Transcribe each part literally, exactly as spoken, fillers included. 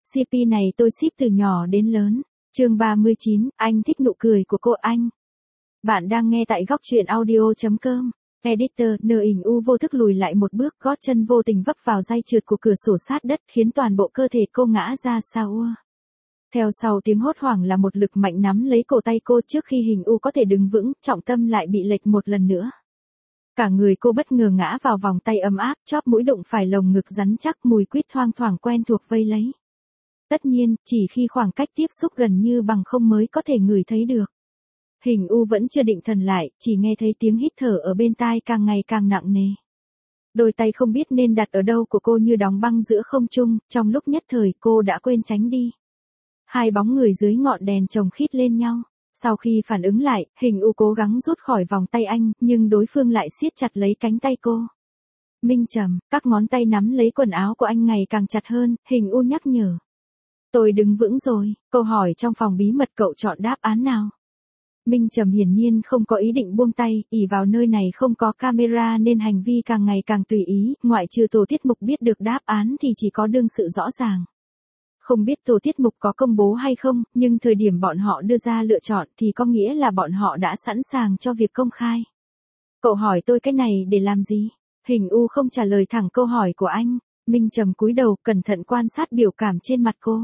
xê pê này tôi ship từ nhỏ đến lớn. Chương ba mươi chín, anh thích nụ cười của cô anh. Bạn đang nghe tại góc truyện audio chấm com. Editor, nờ hình u vô thức lùi lại một bước, gót chân vô tình vấp vào dây trượt của cửa sổ sát đất, khiến toàn bộ cơ thể cô ngã ra sau ua. Theo sau tiếng hốt hoảng là một lực mạnh nắm lấy cổ tay cô trước khi hình u có thể đứng vững, trọng tâm lại bị lệch một lần nữa. Cả người cô bất ngờ ngã vào vòng tay ấm áp, chóp mũi đụng phải lồng ngực rắn chắc, mùi quýt thoang thoảng quen thuộc vây lấy. Tất nhiên, chỉ khi khoảng cách tiếp xúc gần như bằng không mới có thể ngửi thấy được. Hình u vẫn chưa định thần lại, chỉ nghe thấy tiếng hít thở ở bên tai càng ngày càng nặng nề. Đôi tay không biết nên đặt ở đâu của cô như đóng băng giữa không trung, trong lúc nhất thời cô đã quên tránh đi. Hai bóng người dưới ngọn đèn chồng khít lên nhau. Sau khi phản ứng lại, hình u cố gắng rút khỏi vòng tay anh, nhưng đối phương lại siết chặt lấy cánh tay cô. Minh Trầm, các ngón tay nắm lấy quần áo của anh ngày càng chặt hơn, hình u nhắc nhở. Tôi đứng vững rồi, câu hỏi trong phòng bí mật cậu chọn đáp án nào? Minh Trầm hiển nhiên không có ý định buông tay, ỷ vào nơi này không có camera nên hành vi càng ngày càng tùy ý, ngoại trừ tổ tiết mục biết được đáp án thì chỉ có đương sự rõ ràng. Không biết tổ tiết mục có công bố hay không, nhưng thời điểm bọn họ đưa ra lựa chọn thì có nghĩa là bọn họ đã sẵn sàng cho việc công khai. Cậu hỏi tôi cái này để làm gì? Hình u không trả lời thẳng câu hỏi của anh. Minh Trầm cúi đầu cẩn thận quan sát biểu cảm trên mặt cô.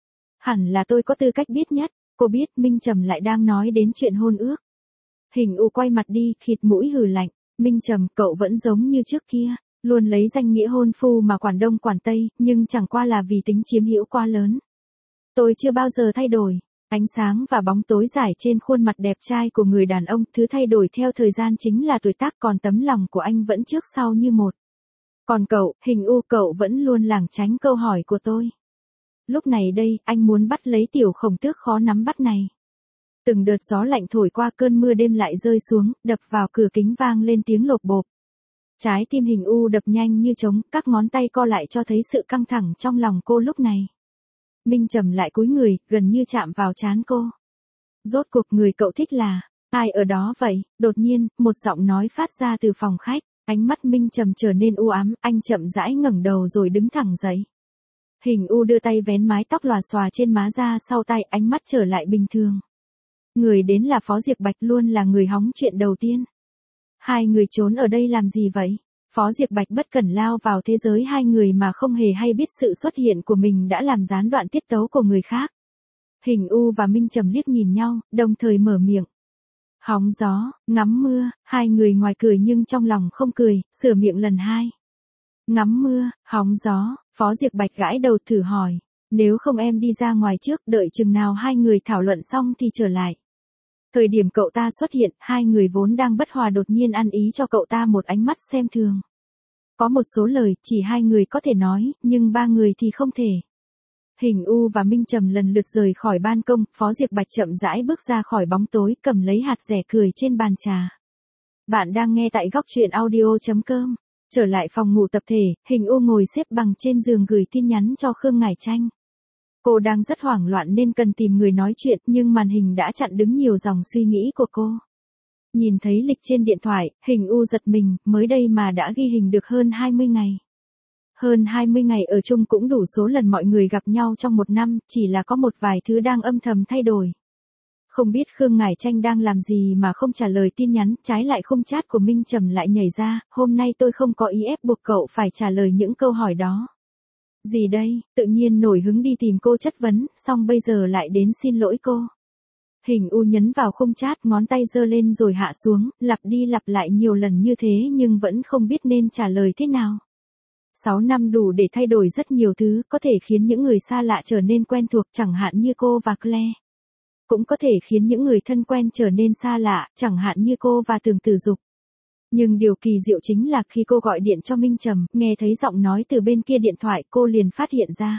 Hẳn là tôi có tư cách biết nhất. Cô biết Minh Trầm lại đang nói đến chuyện hôn ước. Hình u quay mặt đi, khịt mũi hừ lạnh. Minh Trầm, cậu vẫn giống như trước kia. Luôn lấy danh nghĩa hôn phu mà quản đông quản tây, nhưng chẳng qua là vì tính chiếm hữu quá lớn. Tôi chưa bao giờ thay đổi. Ánh sáng và bóng tối rải trên khuôn mặt đẹp trai của người đàn ông, thứ thay đổi theo thời gian chính là tuổi tác, còn tấm lòng của anh vẫn trước sau như một. Còn cậu, hình u, cậu vẫn luôn lảng tránh câu hỏi của tôi. Lúc này đây, anh muốn bắt lấy tiểu khổng tước khó nắm bắt này. Từng đợt gió lạnh thổi qua, cơn mưa đêm lại rơi xuống, đập vào cửa kính vang lên tiếng lộp bộp. Trái tim hình u đập nhanh như trống, các ngón tay co lại cho thấy sự căng thẳng trong lòng cô lúc này. Minh Trầm lại cúi người, gần như chạm vào trán cô. Rốt cuộc người cậu thích là, ai ở đó vậy? Đột nhiên, một giọng nói phát ra từ phòng khách, ánh mắt Minh Trầm trở nên u ám, anh chậm rãi ngẩng đầu rồi đứng thẳng dậy. Hình u đưa tay vén mái tóc lòa xòa trên má ra sau tay, ánh mắt trở lại bình thường. Người đến là Phó Diệp Bạch, luôn là người hóng chuyện đầu tiên. Hai người trốn ở đây làm gì vậy? Phó Diệp Bạch bất cẩn lao vào thế giới hai người mà không hề hay biết sự xuất hiện của mình đã làm gián đoạn tiết tấu của người khác. Hình u và Minh Trầm liếc nhìn nhau, đồng thời mở miệng. Hóng gió, ngắm mưa, hai người ngoài cười nhưng trong lòng không cười, sửa miệng lần hai. Ngắm mưa, hóng gió, Phó Diệp Bạch gãi đầu thử hỏi. Nếu không em đi ra ngoài trước, đợi chừng nào hai người thảo luận xong thì trở lại. Thời điểm cậu ta xuất hiện, hai người vốn đang bất hòa đột nhiên ăn ý cho cậu ta một ánh mắt xem thường. Có một số lời, chỉ hai người có thể nói, nhưng ba người thì không thể. Hình u và Minh Trầm lần lượt rời khỏi ban công, Phó Diệp Bạch chậm rãi bước ra khỏi bóng tối, cầm lấy hạt dẻ cười trên bàn trà. Bạn đang nghe tại góc truyện audio chấm com. Trở lại phòng ngủ tập thể, hình u ngồi xếp bằng trên giường gửi tin nhắn cho Khương Ngải Tranh. Cô đang rất hoảng loạn nên cần tìm người nói chuyện, nhưng màn hình đã chặn đứng nhiều dòng suy nghĩ của cô. Nhìn thấy lịch trên điện thoại, hình u giật mình, mới đây mà đã ghi hình được hơn hai mươi ngày. Hơn hai mươi ngày ở chung cũng đủ số lần mọi người gặp nhau trong một năm, chỉ là có một vài thứ đang âm thầm thay đổi. Không biết Khương Ngải Tranh đang làm gì mà không trả lời tin nhắn, trái lại khung chat của Minh Trầm lại nhảy ra, hôm nay tôi không có ý ép buộc cậu phải trả lời những câu hỏi đó. Gì đây, tự nhiên nổi hứng đi tìm cô chất vấn, xong bây giờ lại đến xin lỗi cô. Hình u nhấn vào khung chat, ngón tay giơ lên rồi hạ xuống, lặp đi lặp lại nhiều lần như thế nhưng vẫn không biết nên trả lời thế nào. Sáu năm đủ để thay đổi rất nhiều thứ, có thể khiến những người xa lạ trở nên quen thuộc, chẳng hạn như cô và Claire. Cũng có thể khiến những người thân quen trở nên xa lạ, chẳng hạn như cô và Tưởng Tử Dục. Nhưng điều kỳ diệu chính là khi cô gọi điện cho Minh Trầm, nghe thấy giọng nói từ bên kia điện thoại, cô liền phát hiện ra.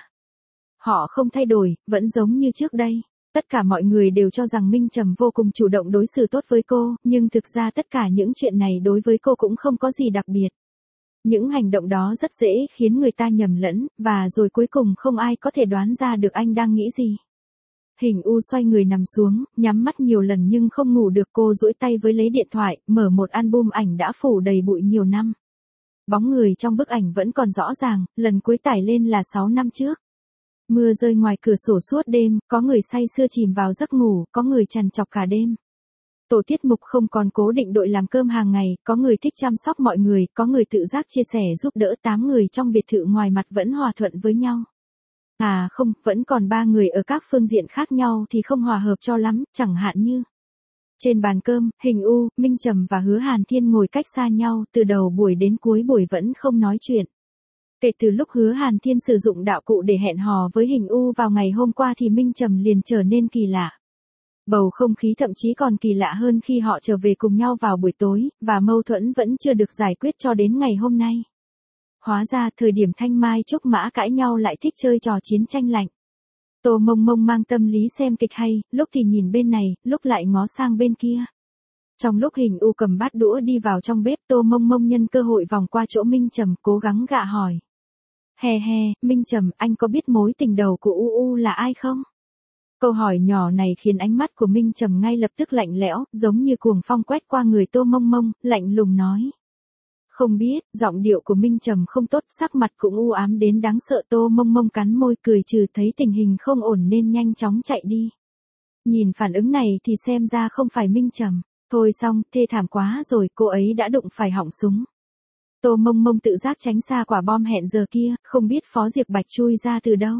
Họ không thay đổi, vẫn giống như trước đây. Tất cả mọi người đều cho rằng Minh Trầm vô cùng chủ động đối xử tốt với cô, nhưng thực ra tất cả những chuyện này đối với cô cũng không có gì đặc biệt. Những hành động đó rất dễ khiến người ta nhầm lẫn, và rồi cuối cùng không ai có thể đoán ra được anh đang nghĩ gì. Hình u xoay người nằm xuống, nhắm mắt nhiều lần nhưng không ngủ được, cô duỗi tay với lấy điện thoại, mở một album ảnh đã phủ đầy bụi nhiều năm. Bóng người trong bức ảnh vẫn còn rõ ràng, lần cuối tải lên là sáu năm trước. Mưa rơi ngoài cửa sổ suốt đêm, có người say sưa chìm vào giấc ngủ, có người trằn trọc cả đêm. Tổ tiết mục không còn cố định đội làm cơm hàng ngày, có người thích chăm sóc mọi người, có người tự giác chia sẻ giúp đỡ. Tám người trong biệt thự ngoài mặt vẫn hòa thuận với nhau. À không, vẫn còn ba người ở các phương diện khác nhau thì không hòa hợp cho lắm, chẳng hạn như. Trên bàn cơm, Hình U, Minh Trầm và Hứa Hàn Thiên ngồi cách xa nhau, từ đầu buổi đến cuối buổi vẫn không nói chuyện. Kể từ lúc Hứa Hàn Thiên sử dụng đạo cụ để hẹn hò với Hình U vào ngày hôm qua thì Minh Trầm liền trở nên kỳ lạ. Bầu không khí thậm chí còn kỳ lạ hơn khi họ trở về cùng nhau vào buổi tối, và mâu thuẫn vẫn chưa được giải quyết cho đến ngày hôm nay. Hóa ra thời điểm Thanh Mai Trúc Mã cãi nhau lại thích chơi trò chiến tranh lạnh. Tô Mông Mông mang tâm lý xem kịch hay, lúc thì nhìn bên này, lúc lại ngó sang bên kia. Trong lúc Hình U cầm bát đũa đi vào trong bếp, Tô Mông Mông nhân cơ hội vòng qua chỗ Minh Trầm, cố gắng gạ hỏi. Hè hè, Minh Trầm, anh có biết mối tình đầu của U U là ai không? Câu hỏi nhỏ này khiến ánh mắt của Minh Trầm ngay lập tức lạnh lẽo, giống như cuồng phong quét qua người Tô Mông Mông, lạnh lùng nói. Không biết, giọng điệu của Minh Trầm không tốt, sắc mặt cũng u ám đến đáng sợ. Tô Mông Mông cắn môi cười trừ, thấy tình hình không ổn nên nhanh chóng chạy đi. Nhìn phản ứng này thì xem ra không phải Minh Trầm. Thôi xong, thê thảm quá rồi, cô ấy đã đụng phải họng súng. Tô Mông Mông tự giác tránh xa quả bom hẹn giờ kia, không biết Phó Diệp Bạch chui ra từ đâu.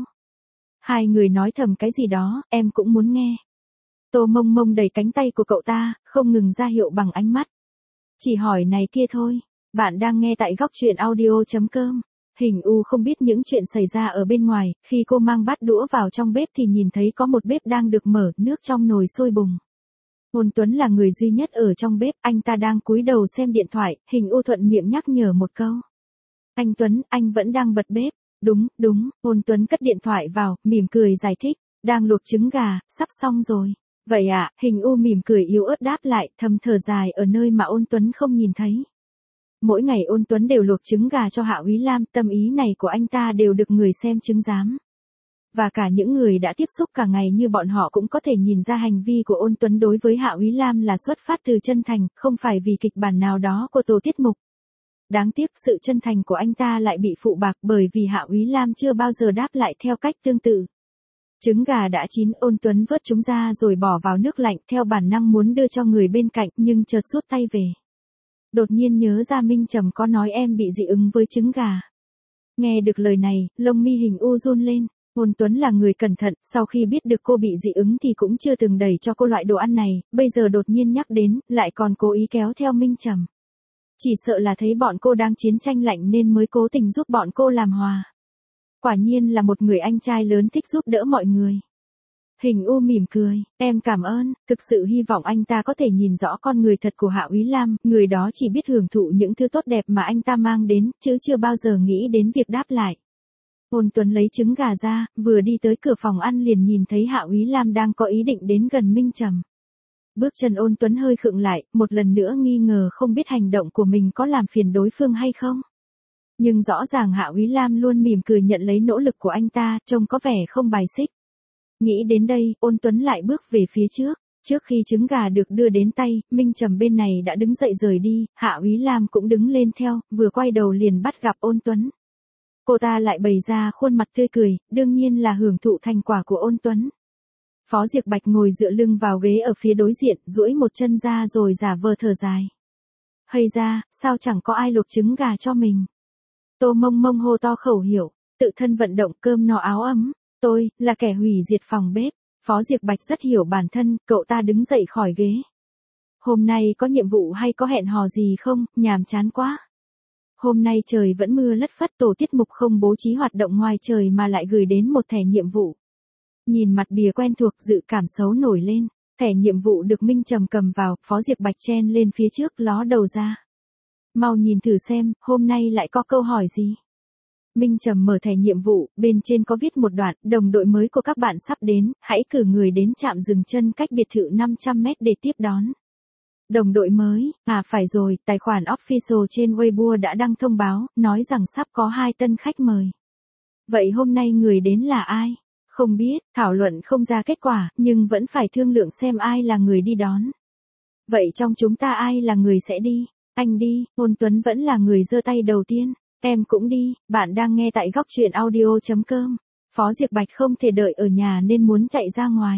Hai người nói thầm cái gì đó, em cũng muốn nghe. Tô Mông Mông đẩy cánh tay của cậu ta, không ngừng ra hiệu bằng ánh mắt. Chỉ hỏi này kia thôi. Bạn đang nghe tại góc truyện audio chấm com. Hình U không biết những chuyện xảy ra ở bên ngoài, khi cô mang bát đũa vào trong bếp thì nhìn thấy có một bếp đang được mở, nước trong nồi sôi bùng. Ôn Tuấn là người duy nhất ở trong bếp, anh ta đang cúi đầu xem điện thoại, Hình U thuận miệng nhắc nhở một câu. Anh Tuấn, anh vẫn đang bật bếp. Đúng, đúng, Ôn Tuấn cất điện thoại vào, mỉm cười giải thích, đang luộc trứng gà, sắp xong rồi. Vậy à, Hình U mỉm cười yếu ớt đáp lại, thầm thở dài ở nơi mà Ôn Tuấn không nhìn thấy. Mỗi ngày Ôn Tuấn đều luộc trứng gà cho Hạ Úy Lam, tâm ý này của anh ta đều được người xem chứng giám. Và cả những người đã tiếp xúc cả ngày như bọn họ cũng có thể nhìn ra hành vi của Ôn Tuấn đối với Hạ Úy Lam là xuất phát từ chân thành, không phải vì kịch bản nào đó của tổ tiết mục. Đáng tiếc sự chân thành của anh ta lại bị phụ bạc bởi vì Hạ Úy Lam chưa bao giờ đáp lại theo cách tương tự. Trứng gà đã chín, Ôn Tuấn vớt chúng ra rồi bỏ vào nước lạnh, theo bản năng muốn đưa cho người bên cạnh nhưng chợt rút tay về. Đột nhiên nhớ ra Minh Trầm có nói em bị dị ứng với trứng gà. Nghe được lời này, lông mi Hình U run lên. Ôn Tuấn là người cẩn thận, sau khi biết được cô bị dị ứng thì cũng chưa từng đẩy cho cô loại đồ ăn này, bây giờ đột nhiên nhắc đến, lại còn cố ý kéo theo Minh Trầm. Chỉ sợ là thấy bọn cô đang chiến tranh lạnh nên mới cố tình giúp bọn cô làm hòa. Quả nhiên là một người anh trai lớn thích giúp đỡ mọi người. Hình U mỉm cười, em cảm ơn, thực sự hy vọng anh ta có thể nhìn rõ con người thật của Hạ Úy Lam, người đó chỉ biết hưởng thụ những thứ tốt đẹp mà anh ta mang đến, chứ chưa bao giờ nghĩ đến việc đáp lại. Ôn Tuấn lấy trứng gà ra, vừa đi tới cửa phòng ăn liền nhìn thấy Hạ Úy Lam đang có ý định đến gần Minh Trầm. Bước chân Ôn Tuấn hơi khựng lại, một lần nữa nghi ngờ không biết hành động của mình có làm phiền đối phương hay không. Nhưng rõ ràng Hạ Úy Lam luôn mỉm cười nhận lấy nỗ lực của anh ta, trông có vẻ không bài xích. Nghĩ đến đây, Ôn Tuấn lại bước về phía trước. Trước khi trứng gà được đưa đến tay, Minh Trầm bên này đã đứng dậy rời đi, Hạ Úy Lam cũng đứng lên theo, vừa quay đầu liền bắt gặp Ôn Tuấn. Cô ta lại bày ra khuôn mặt tươi cười, đương nhiên là hưởng thụ thành quả của Ôn Tuấn. Phó Diệp Bạch ngồi dựa lưng vào ghế ở phía đối diện, duỗi một chân ra rồi giả vờ thở dài. Hây ra, sao chẳng có ai luộc trứng gà cho mình. Tô Mông Mông hô to khẩu hiệu, tự thân vận động cơm no áo ấm. Tôi, là kẻ hủy diệt phòng bếp. Phó Diệp Bạch rất hiểu bản thân, cậu ta đứng dậy khỏi ghế. Hôm nay có nhiệm vụ hay có hẹn hò gì không, nhàm chán quá. Hôm nay trời vẫn mưa lất phất, tổ tiết mục không bố trí hoạt động ngoài trời mà lại gửi đến một thẻ nhiệm vụ. Nhìn mặt bìa quen thuộc, dự cảm xấu nổi lên. Thẻ nhiệm vụ được Minh Trầm cầm vào, Phó Diệp Bạch chen lên phía trước ló đầu ra. Mau nhìn thử xem, hôm nay lại có câu hỏi gì. Minh Trầm mở thẻ nhiệm vụ, bên trên có viết một đoạn, đồng đội mới của các bạn sắp đến, hãy cử người đến trạm dừng chân cách biệt thự năm trăm mét để tiếp đón. Đồng đội mới, à phải rồi, tài khoản official trên Weibo đã đăng thông báo, nói rằng sắp có hai tân khách mời. Vậy hôm nay người đến là ai? Không biết, thảo luận không ra kết quả, nhưng vẫn phải thương lượng xem ai là người đi đón. Vậy trong chúng ta ai là người sẽ đi? Anh đi, Ôn Tuấn vẫn là người giơ tay đầu tiên. Em cũng đi, bạn đang nghe tại góc truyện audio chấm com. Phó Diệp Bạch không thể đợi ở nhà nên muốn chạy ra ngoài.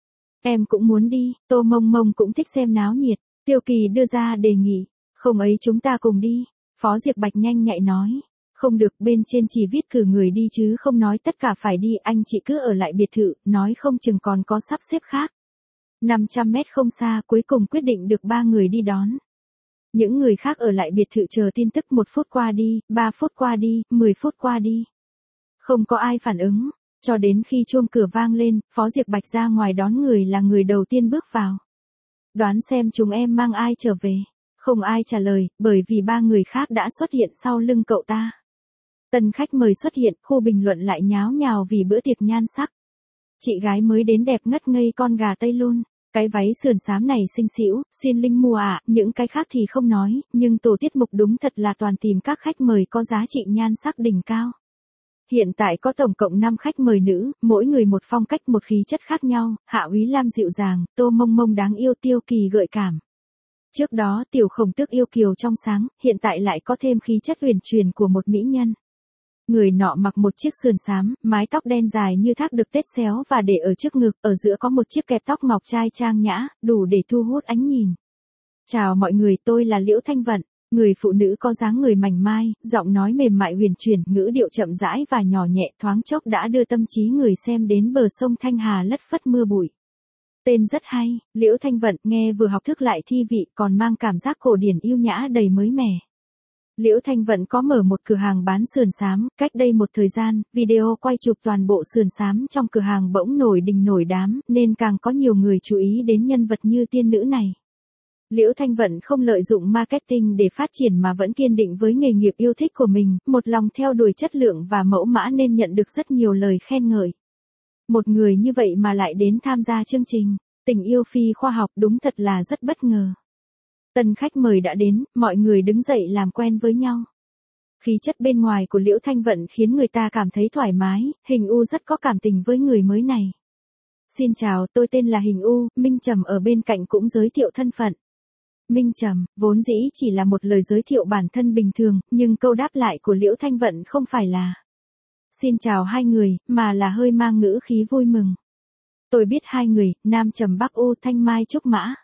Em cũng muốn đi, Tô Mông Mông cũng thích xem náo nhiệt, Tiêu Kỳ đưa ra đề nghị, không ấy chúng ta cùng đi, Phó Diệp Bạch nhanh nhạy nói, không được, bên trên chỉ viết cử người đi chứ không nói tất cả phải đi, anh chị cứ ở lại biệt thự, nói không chừng còn có sắp xếp khác. năm trăm mét không xa, cuối cùng quyết định được ba người đi đón. Những người khác ở lại biệt thự chờ tin tức, một phút qua đi, ba phút qua đi, mười phút qua đi. Không có ai phản ứng, cho đến khi chuông cửa vang lên, Phó Diệp Bạch ra ngoài đón người là người đầu tiên bước vào. Đoán xem chúng em mang ai trở về. Không ai trả lời, bởi vì ba người khác đã xuất hiện sau lưng cậu ta. Tân khách mời xuất hiện, khu bình luận lại nháo nhào vì bữa tiệc nhan sắc. Chị gái mới đến đẹp ngất ngây con gà Tây luôn. Cái váy sườn xám này xinh xỉu, xin Linh mua ạ, à, những cái khác thì không nói, nhưng tổ tiết mục đúng thật là toàn tìm các khách mời có giá trị nhan sắc đỉnh cao. Hiện tại có tổng cộng năm khách mời nữ, mỗi người một phong cách một khí chất khác nhau, Hạ Úy Lam dịu dàng, Tô Mông Mông đáng yêu, Tiêu Kỳ gợi cảm. Trước đó Tiểu Khổng Tước yêu kiều trong sáng, hiện tại lại có thêm khí chất huyền truyền của một mỹ nhân. Người nọ mặc một chiếc sườn xám, mái tóc đen dài như thác được tết xéo và để ở trước ngực, ở giữa có một chiếc kẹp tóc ngọc trai trang nhã, đủ để thu hút ánh nhìn. Chào mọi người, tôi là Liễu Thanh Vận, người phụ nữ có dáng người mảnh mai, giọng nói mềm mại huyền chuyển, ngữ điệu chậm rãi và nhỏ nhẹ, thoáng chốc đã đưa tâm trí người xem đến bờ sông Thanh Hà lất phất mưa bụi. Tên rất hay, Liễu Thanh Vận, nghe vừa học thức lại thi vị, còn mang cảm giác cổ điển yêu nhã đầy mới mẻ. Liễu Thanh Vận có mở một cửa hàng bán sườn xám, cách đây một thời gian, video quay chụp toàn bộ sườn xám trong cửa hàng bỗng nổi đình nổi đám, nên càng có nhiều người chú ý đến nhân vật như tiên nữ này. Liễu Thanh Vận không lợi dụng marketing để phát triển mà vẫn kiên định với nghề nghiệp yêu thích của mình, một lòng theo đuổi chất lượng và mẫu mã nên nhận được rất nhiều lời khen ngợi. Một người như vậy mà lại đến tham gia chương trình Tình yêu phi khoa học, đúng thật là rất bất ngờ. Tân khách mời đã đến, mọi người đứng dậy làm quen với nhau. Khí chất bên ngoài của Liễu Thanh Vận khiến người ta cảm thấy thoải mái, Hình U rất có cảm tình với người mới này. Xin chào, tôi tên là Hình U, Minh Trầm ở bên cạnh cũng giới thiệu thân phận. Minh Trầm, vốn dĩ chỉ là một lời giới thiệu bản thân bình thường, nhưng câu đáp lại của Liễu Thanh Vận không phải là xin chào hai người, mà là hơi mang ngữ khí vui mừng. Tôi biết hai người, Nam Trầm Bắc U, Thanh Mai Trúc Mã.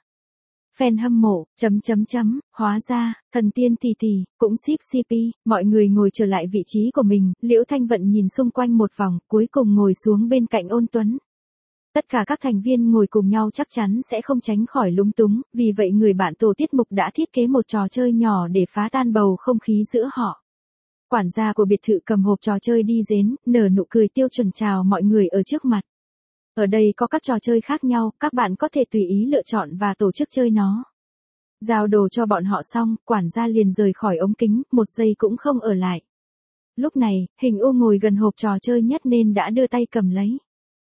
Fan hâm mộ, chấm chấm chấm, hóa ra, thần tiên tỷ tỷ, cũng ship xê pê, mọi người ngồi trở lại vị trí của mình, Liễu Thanh Vận nhìn xung quanh một vòng, cuối cùng ngồi xuống bên cạnh Ôn Tuấn. Tất cả các thành viên ngồi cùng nhau chắc chắn sẽ không tránh khỏi lúng túng, vì vậy người bạn tổ tiết mục đã thiết kế một trò chơi nhỏ để phá tan bầu không khí giữa họ. Quản gia của biệt thự cầm hộp trò chơi đi đến, nở nụ cười tiêu chuẩn chào mọi người ở trước mặt. Ở đây có các trò chơi khác nhau, các bạn có thể tùy ý lựa chọn và tổ chức chơi nó. Giao đồ cho bọn họ xong, quản gia liền rời khỏi ống kính, một giây cũng không ở lại. Lúc này, Hình U ngồi gần hộp trò chơi nhất nên đã đưa tay cầm lấy.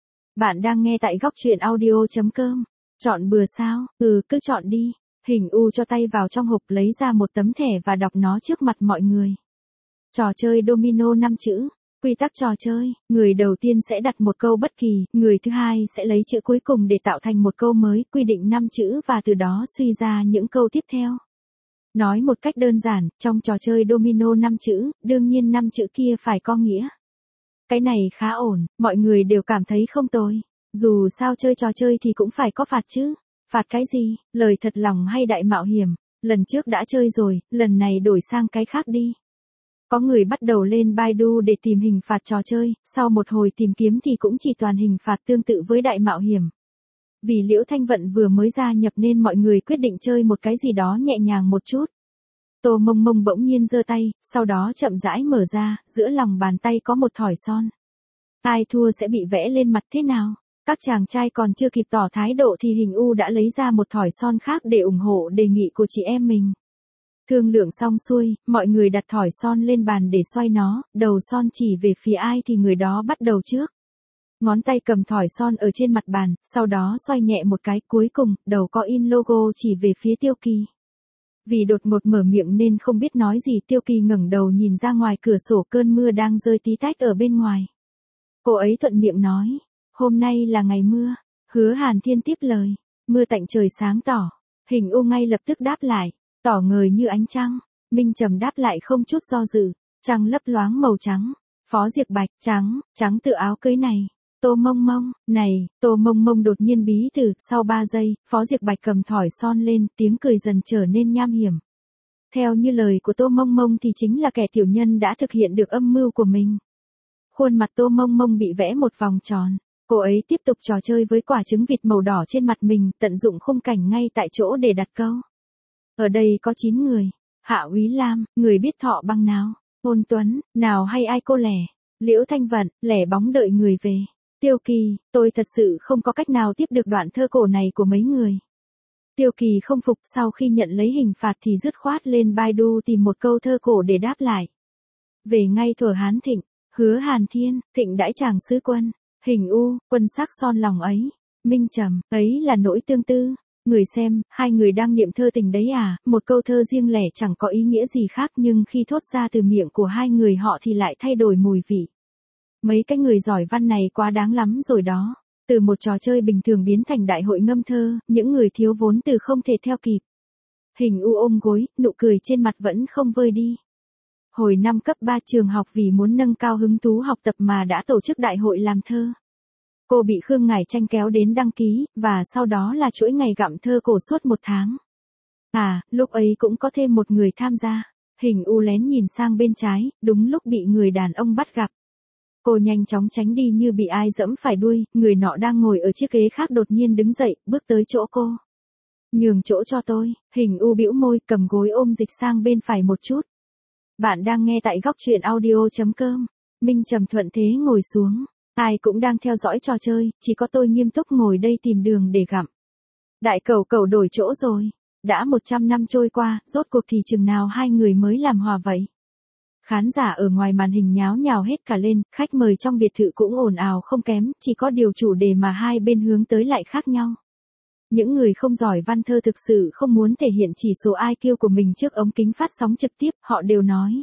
Bạn đang nghe tại góc truyện audio chấm com. Chọn bừa sao? Ừ, cứ chọn đi. Hình U cho tay vào trong hộp lấy ra một tấm thẻ và đọc nó trước mặt mọi người. Trò chơi domino năm chữ. Quy tắc trò chơi, người đầu tiên sẽ đặt một câu bất kỳ, người thứ hai sẽ lấy chữ cuối cùng để tạo thành một câu mới, quy định năm chữ và từ đó suy ra những câu tiếp theo. Nói một cách đơn giản, trong trò chơi domino năm chữ, đương nhiên năm chữ kia phải có nghĩa. Cái này khá ổn, mọi người đều cảm thấy không tồi. Dù sao chơi trò chơi thì cũng phải có phạt chứ. Phạt cái gì, lời thật lòng hay đại mạo hiểm, lần trước đã chơi rồi, lần này đổi sang cái khác đi. Có người bắt đầu lên Baidu để tìm hình phạt trò chơi, sau một hồi tìm kiếm thì cũng chỉ toàn hình phạt tương tự với đại mạo hiểm. Vì Liễu Thanh Vận vừa mới gia nhập nên mọi người quyết định chơi một cái gì đó nhẹ nhàng một chút. Tô Mông Mông bỗng nhiên giơ tay, sau đó chậm rãi mở ra, giữa lòng bàn tay có một thỏi son. Ai thua sẽ bị vẽ lên mặt thế nào? Các chàng trai còn chưa kịp tỏ thái độ thì Hình U đã lấy ra một thỏi son khác để ủng hộ đề nghị của chị em mình. Thương lượng xong xuôi, mọi người đặt thỏi son lên bàn để xoay nó, đầu son chỉ về phía ai thì người đó bắt đầu trước. Ngón tay cầm thỏi son ở trên mặt bàn, sau đó xoay nhẹ một cái, cuối cùng, đầu có in logo chỉ về phía Tiêu Kỳ. Vì đột ngột mở miệng nên không biết nói gì, Tiêu Kỳ ngẩng đầu nhìn ra ngoài cửa sổ, cơn mưa đang rơi tí tách ở bên ngoài. Cô ấy thuận miệng nói, hôm nay là ngày mưa. Hứa Hàn Thiên tiếp lời, mưa tạnh trời sáng tỏ. Hình U ngay lập tức đáp lại, tỏ ngời như ánh trăng. Minh Trầm đáp lại không chút do dự, trăng lấp loáng màu trắng. Phó Diệc Bạch, trắng, trắng tự áo cưới này. Tô Mông Mông, này, Tô Mông Mông đột nhiên bí từ, sau ba giây, Phó Diệc Bạch cầm thỏi son lên, tiếng cười dần trở nên nham hiểm. Theo như lời của Tô Mông Mông thì chính là kẻ tiểu nhân đã thực hiện được âm mưu của mình. Khuôn mặt Tô Mông Mông bị vẽ một vòng tròn. Cô ấy tiếp tục trò chơi với quả trứng vịt màu đỏ trên mặt mình, tận dụng khung cảnh ngay tại chỗ để đặt câu. Ở đây có chín người. Hạ Úy Lam, người biết thọ băng nào. Ôn Tuấn, nào hay ai cô lẻ. Liễu Thanh Vận, lẻ bóng đợi người về. Tiêu Kỳ, tôi thật sự không có cách nào tiếp được đoạn thơ cổ này của mấy người. Tiêu Kỳ không phục, sau khi nhận lấy hình phạt thì dứt khoát lên Baidu tìm một câu thơ cổ để đáp lại. Về ngay thuở Hán Thịnh, Hứa Hàn Thiên, Thịnh đãi chàng sứ quân. Hình u, quân sắc son lòng ấy. Minh Trầm, ấy là nỗi tương tư. Người xem, hai người đang niệm thơ tình đấy à, một câu thơ riêng lẻ chẳng có ý nghĩa gì khác nhưng khi thốt ra từ miệng của hai người họ thì lại thay đổi mùi vị. Mấy cái người giỏi văn này quá đáng lắm rồi đó. Từ một trò chơi bình thường biến thành đại hội ngâm thơ, những người thiếu vốn từ không thể theo kịp. Hình u ôm gối, nụ cười trên mặt vẫn không vơi đi. Hồi năm cấp ba trường học vì muốn nâng cao hứng thú học tập mà đã tổ chức đại hội làm thơ. Cô bị Khương Ngải Tranh kéo đến đăng ký, và sau đó là chuỗi ngày gặm thơ cổ suốt một tháng. À, lúc ấy cũng có thêm một người tham gia. Hình u lén nhìn sang bên trái, đúng lúc bị người đàn ông bắt gặp. Cô nhanh chóng tránh đi như bị ai giẫm phải đuôi, người nọ đang ngồi ở chiếc ghế khác đột nhiên đứng dậy, bước tới chỗ cô. Nhường chỗ cho tôi, hình u bĩu môi, cầm gối ôm dịch sang bên phải một chút. Bạn đang nghe tại góc truyện audio chấm com. Minh Trầm thuận thế ngồi xuống. Ai cũng đang theo dõi trò chơi, chỉ có tôi nghiêm túc ngồi đây tìm đường để gặm. Đại Cẩu Cẩu đổi chỗ rồi. Đã một trăm năm trôi qua, rốt cuộc thì chừng nào hai người mới làm hòa vậy? Khán giả ở ngoài màn hình nháo nhào hết cả lên, khách mời trong biệt thự cũng ồn ào không kém, chỉ có điều chủ đề mà hai bên hướng tới lại khác nhau. Những người không giỏi văn thơ thực sự không muốn thể hiện chỉ số i kiu của mình trước ống kính phát sóng trực tiếp, họ đều nói.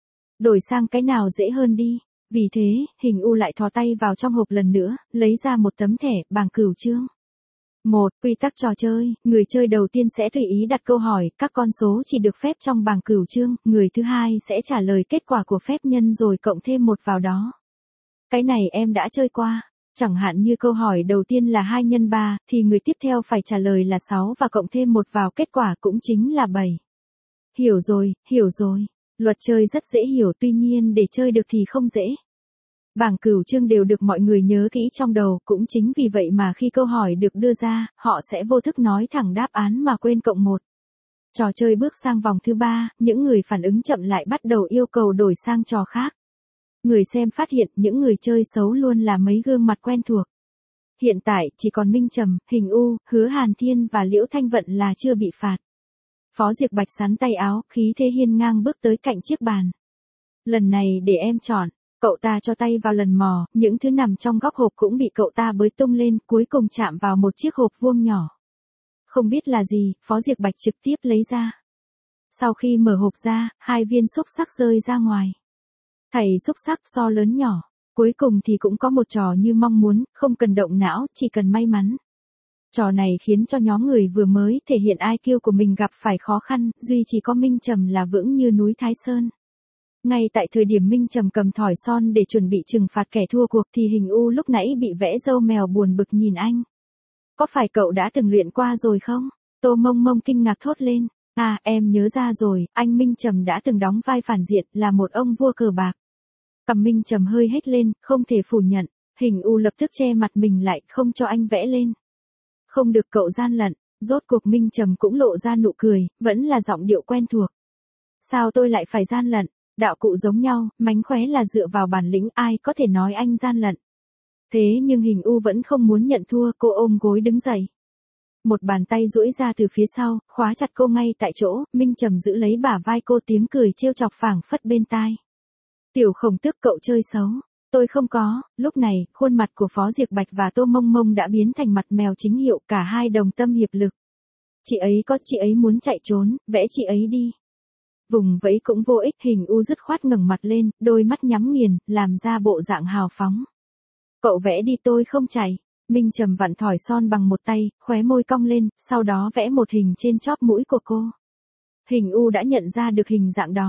Đổi sang cái nào dễ hơn đi. Vì thế, hình u lại thò tay vào trong hộp lần nữa, lấy ra một tấm thẻ, bảng cửu chương. một. Quy tắc trò chơi, người chơi đầu tiên sẽ tùy ý đặt câu hỏi, các con số chỉ được phép trong bảng cửu chương, người thứ hai sẽ trả lời kết quả của phép nhân rồi cộng thêm một vào đó. Cái này em đã chơi qua. Chẳng hạn như câu hỏi đầu tiên là hai nhân ba, thì người tiếp theo phải trả lời là sáu và cộng thêm một vào kết quả cũng chính là bảy. Hiểu rồi, hiểu rồi. Luật chơi rất dễ hiểu tuy nhiên để chơi được thì không dễ. Bảng cửu chương đều được mọi người nhớ kỹ trong đầu, cũng chính vì vậy mà khi câu hỏi được đưa ra, họ sẽ vô thức nói thẳng đáp án mà quên cộng một. Trò chơi bước sang vòng thứ ba, những người phản ứng chậm lại bắt đầu yêu cầu đổi sang trò khác. Người xem phát hiện những người chơi xấu luôn là mấy gương mặt quen thuộc. Hiện tại, chỉ còn Minh Trầm, Hình U, Hứa Hàn Thiên và Liễu Thanh Vận là chưa bị phạt. Phó Diệc Bạch sắn tay áo, khí thế hiên ngang bước tới cạnh chiếc bàn. Lần này để em chọn. Cậu ta cho tay vào lần mò, những thứ nằm trong góc hộp cũng bị cậu ta bới tung lên, cuối cùng chạm vào một chiếc hộp vuông nhỏ. Không biết là gì, Phó Diệc Bạch trực tiếp lấy ra. Sau khi mở hộp ra, hai viên xúc xắc rơi ra ngoài. Thảy xúc xắc so lớn nhỏ. Cuối cùng thì cũng có một trò như mong muốn, không cần động não, chỉ cần may mắn. Trò này khiến cho nhóm người vừa mới thể hiện i kiu của mình gặp phải khó khăn, duy chỉ có Minh Trầm là vững như núi Thái Sơn. Ngay tại thời điểm Minh Trầm cầm thỏi son để chuẩn bị trừng phạt kẻ thua cuộc thì Hình U lúc nãy bị vẽ râu mèo buồn bực nhìn anh. Có phải cậu đã từng luyện qua rồi không? Tô Mông Mông kinh ngạc thốt lên. À, em nhớ ra rồi, anh Minh Trầm đã từng đóng vai phản diện là một ông vua cờ bạc. Cầm Minh Trầm hơi hét lên, không thể phủ nhận. Hình U lập tức che mặt mình lại, không cho anh vẽ lên. Không được cậu gian lận. Rốt cuộc Minh Trầm cũng lộ ra nụ cười, vẫn là giọng điệu quen thuộc. Sao tôi lại phải gian lận? Đạo cụ giống nhau, mánh khóe là dựa vào bản lĩnh, ai có thể nói anh gian lận. Thế nhưng Hình U vẫn không muốn nhận thua, cô ôm gối đứng dậy. Một bàn tay duỗi ra từ phía sau, khóa chặt cô ngay tại chỗ, Minh Trầm giữ lấy bả vai cô, tiếng cười trêu chọc phảng phất bên tai. Tiểu Khổng Tước, cậu chơi xấu. Tôi không có. Lúc này, khuôn mặt của Phó Diệc Bạch và Tô Mông Mông đã biến thành mặt mèo chính hiệu, cả hai đồng tâm hiệp lực. Chị ấy có, chị ấy muốn chạy trốn, vẽ chị ấy đi. Vùng vẫy cũng vô ích, Hình U dứt khoát ngẩng mặt lên, đôi mắt nhắm nghiền, làm ra bộ dạng hào phóng. Cậu vẽ đi, tôi không chạy. Minh Trầm vặn thỏi son bằng một tay, khóe môi cong lên, sau đó vẽ một hình trên chóp mũi của cô. Hình U đã nhận ra được hình dạng đó.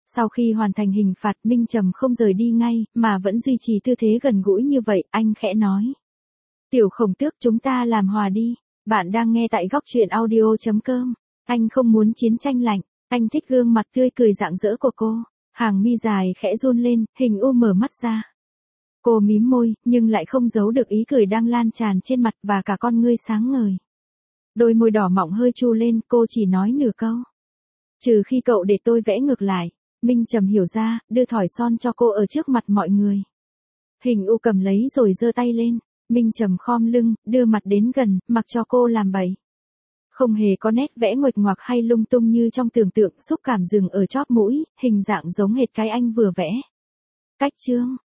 Sau khi hoàn thành hình phạt, Minh Trầm không rời đi ngay, mà vẫn duy trì tư thế gần gũi như vậy, anh khẽ nói. Tiểu Khổng Tước, chúng ta làm hòa đi. Bạn đang nghe tại góc truyện audio.com. Anh không muốn chiến tranh lạnh, anh thích gương mặt tươi cười rạng rỡ của cô. Hàng mi dài khẽ run lên, Hình U mở mắt ra. Cô mím môi, nhưng lại không giấu được ý cười đang lan tràn trên mặt và cả con ngươi sáng ngời. Đôi môi đỏ mọng hơi chu lên, cô chỉ nói nửa câu. Trừ khi cậu để tôi vẽ ngược lại. Minh Trầm hiểu ra, đưa thỏi son cho cô ở trước mặt mọi người. Hình U cầm lấy rồi giơ tay lên. Minh Trầm khom lưng, đưa mặt đến gần, mặc cho cô làm bậy. Không hề có nét vẽ nguệch ngoạc hay lung tung như trong tưởng tượng, xúc cảm dừng ở chóp mũi, hình dạng giống hệt cái anh vừa vẽ. Cách chương